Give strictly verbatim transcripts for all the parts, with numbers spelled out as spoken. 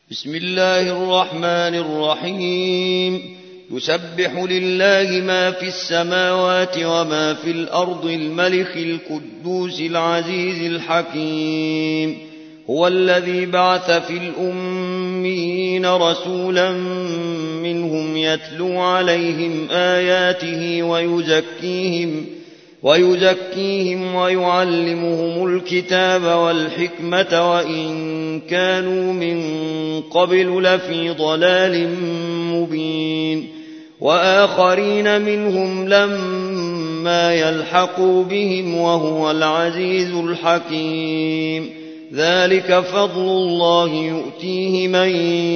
بسم الله الرحمن الرحيم يسبح لله ما في السماوات وما في الأرض الملك القدوس العزيز الحكيم هو الذي بعث في الأميين رسولا منهم يتلو عليهم آياته ويزكيهم ويزكيهم ويعلمهم الكتاب والحكمة وإن كانوا من قبل لفي ضلال مبين وآخرين منهم لما يلحقوا بهم وهو العزيز الحكيم ذلك فضل الله يؤتيه من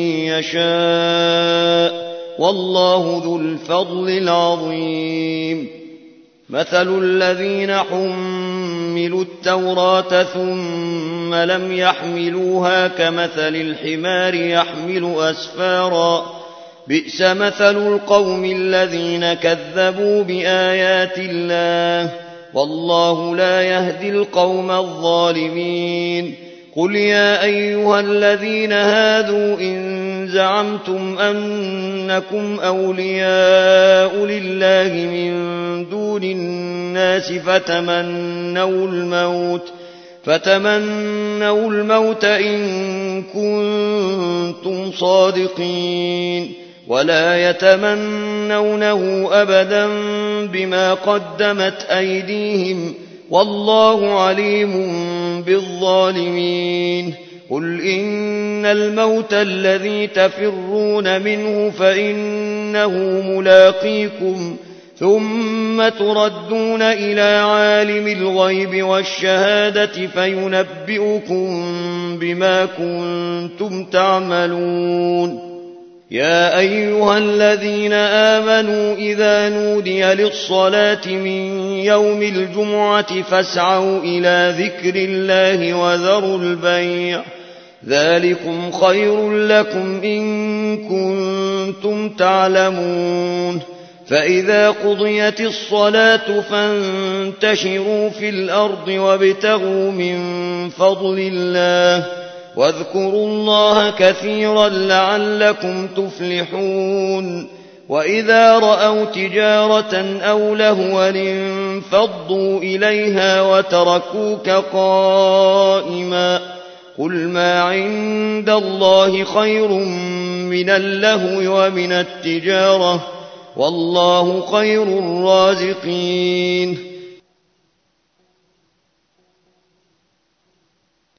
يشاء والله ذو الفضل العظيم مثل الذين حملوا التوراة ثم لم يحملوها كمثل الحمار يحمل أسفارا بئس مثل القوم الذين كذبوا بآيات الله والله لا يهدي القوم الظالمين قل يا أيها الذين هادوا إن زعمتم أنكم أولياء لله من دون الناس فتمنوا الموت فتمنوا الموت إن كنتم صادقين ولا يتمنونه أبدا بما قدمت أيديهم والله عليم بالظالمين قل إن الموت الذي تفرون منه فإنه ملاقيكم ثم تردون إلى عالم الغيب والشهادة فينبئكم بما كنتم تعملون يا أيها الذين آمنوا إذا نودي للصلاة من يوم الجمعة فاسعوا إلى ذكر الله وذروا البيع ذلكم خير لكم إن كنتم تعلمون فإذا قضيت الصلاة فانتشروا في الأرض وابتغوا من فضل الله واذكروا الله كثيرا لعلكم تفلحون وإذا رأوا تجارة أو لهوا انفضوا إليها وتركوك قائما قل ما عند الله خير من اللهو ومن التجارة والله خير الرازقين